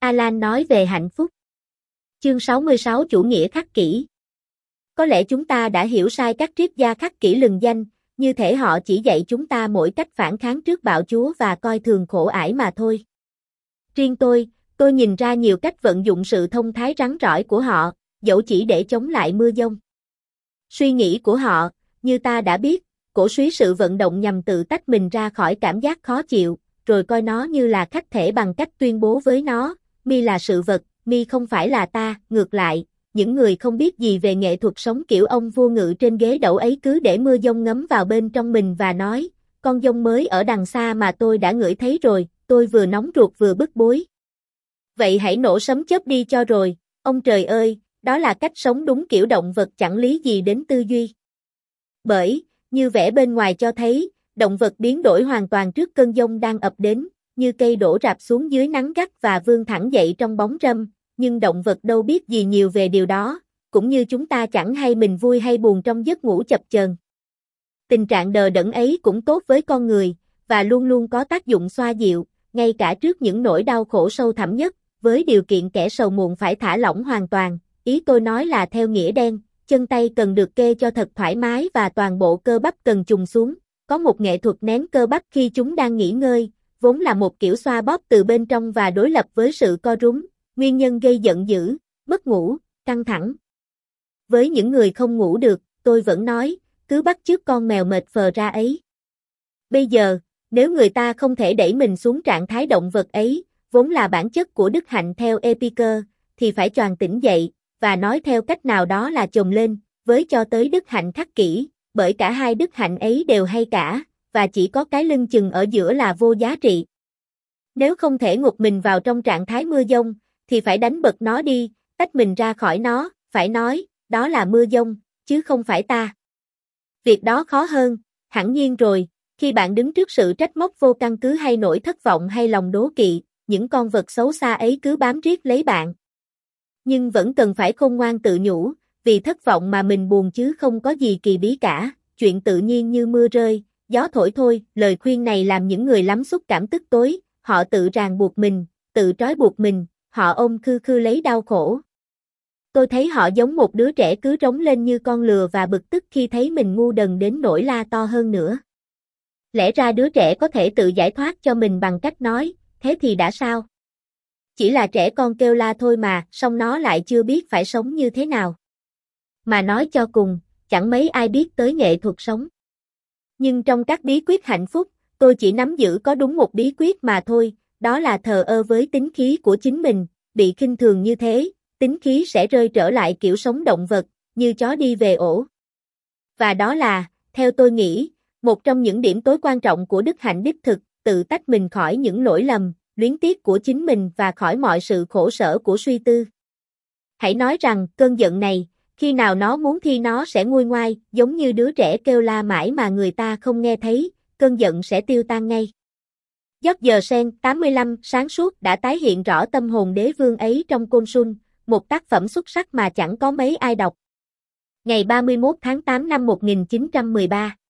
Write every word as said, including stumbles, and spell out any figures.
Alan nói về hạnh phúc. Chương sáu mươi sáu Chủ nghĩa khắc kỷ. Có lẽ chúng ta đã hiểu sai các triết gia khắc kỷ lừng danh, như thể họ chỉ dạy chúng ta mỗi cách phản kháng trước bạo chúa và coi thường khổ ải mà thôi. Riêng tôi, tôi nhìn ra nhiều cách vận dụng sự thông thái rắn rỏi của họ, dẫu chỉ để chống lại mưa giông. Suy nghĩ của họ, như ta đã biết, cổ suý sự vận động nhằm tự tách mình ra khỏi cảm giác khó chịu, rồi coi nó như là khách thể bằng cách tuyên bố với nó, mi là sự vật, mi không phải là ta. Ngược lại, những người không biết gì về nghệ thuật sống kiểu ông vua ngự trên ghế đẩu ấy cứ để mưa giông ngấm vào bên trong mình và nói, con giông mới ở đằng xa mà tôi đã ngửi thấy rồi, tôi vừa nóng ruột vừa bức bối. Vậy hãy nổ sấm chớp đi cho rồi, ông trời ơi, đó là cách sống đúng kiểu động vật chẳng lý gì đến tư duy. Bởi, như vẻ bên ngoài cho thấy, động vật biến đổi hoàn toàn trước cơn giông đang ập đến, như cây đổ rạp xuống dưới nắng gắt và vươn thẳng dậy trong bóng râm, nhưng động vật đâu biết gì nhiều về điều đó, cũng như chúng ta chẳng hay mình vui hay buồn trong giấc ngủ chập chờn. Tình trạng đờ đẫn ấy cũng tốt với con người, và luôn luôn có tác dụng xoa dịu, ngay cả trước những nỗi đau khổ sâu thẳm nhất, với điều kiện kẻ sầu muộn phải thả lỏng hoàn toàn. Ý tôi nói là theo nghĩa đen, chân tay cần được kê cho thật thoải mái và toàn bộ cơ bắp cần chùng xuống. Có một nghệ thuật nén cơ bắp khi chúng đang nghỉ ngơi, vốn là một kiểu xoa bóp từ bên trong và đối lập với sự co rúm, nguyên nhân gây giận dữ, mất ngủ, căng thẳng. Với những người không ngủ được, tôi vẫn nói, cứ bắt chước con mèo mệt phờ ra ấy. Bây giờ, nếu người ta không thể đẩy mình xuống trạng thái động vật ấy, vốn là bản chất của đức hạnh theo Epicur, thì phải choàng tỉnh dậy, và nói theo cách nào đó là chồm lên, với cho tới đức hạnh khắc kỷ, bởi cả hai đức hạnh ấy đều hay cả, và chỉ có cái lưng chừng ở giữa là vô giá trị. Nếu không thể ngụp mình vào trong trạng thái mưa giông, thì phải đánh bật nó đi, tách mình ra khỏi nó, phải nói, đó là mưa giông, chứ không phải ta. Việc đó khó hơn, hẳn nhiên rồi, khi bạn đứng trước sự trách móc vô căn cứ hay nỗi thất vọng hay lòng đố kỵ, những con vật xấu xa ấy cứ bám riết lấy bạn. Nhưng vẫn cần phải khôn ngoan tự nhủ, vì thất vọng mà mình buồn chứ không có gì kỳ bí cả, chuyện tự nhiên như mưa rơi, gió thổi thôi. Lời khuyên này làm những người lắm xúc cảm tức tối, họ tự ràng buộc mình, tự trói buộc mình, họ ôm khư khư lấy đau khổ. Tôi thấy họ giống một đứa trẻ cứ rống lên như con lừa và bực tức khi thấy mình ngu đần đến nỗi la to hơn nữa. Lẽ ra đứa trẻ có thể tự giải thoát cho mình bằng cách nói, thế thì đã sao? Chỉ là trẻ con kêu la thôi mà, song nó lại chưa biết phải sống như thế nào. Mà nói cho cùng, chẳng mấy ai biết tới nghệ thuật sống. Nhưng trong các bí quyết hạnh phúc, tôi chỉ nắm giữ có đúng một bí quyết mà thôi, đó là thờ ơ với tính khí của chính mình, bị khinh thường như thế, tính khí sẽ rơi trở lại kiểu sống động vật, như chó đi về ổ. Và đó là, theo tôi nghĩ, một trong những điểm tối quan trọng của đức hạnh đích thực, tự tách mình khỏi những lỗi lầm, luyến tiếc của chính mình và khỏi mọi sự khổ sở của suy tư. Hãy nói rằng, cơn giận này, khi nào nó muốn thì nó sẽ nguôi ngoai, giống như đứa trẻ kêu la mãi mà người ta không nghe thấy, cơn giận sẽ tiêu tan ngay. George Sand, tám mươi lăm, sáng suốt đã tái hiện rõ tâm hồn đế vương ấy trong Côn Sul, một tác phẩm xuất sắc mà chẳng có mấy ai đọc. Ngày ba mươi mốt tháng tám năm một nghìn chín trăm mười ba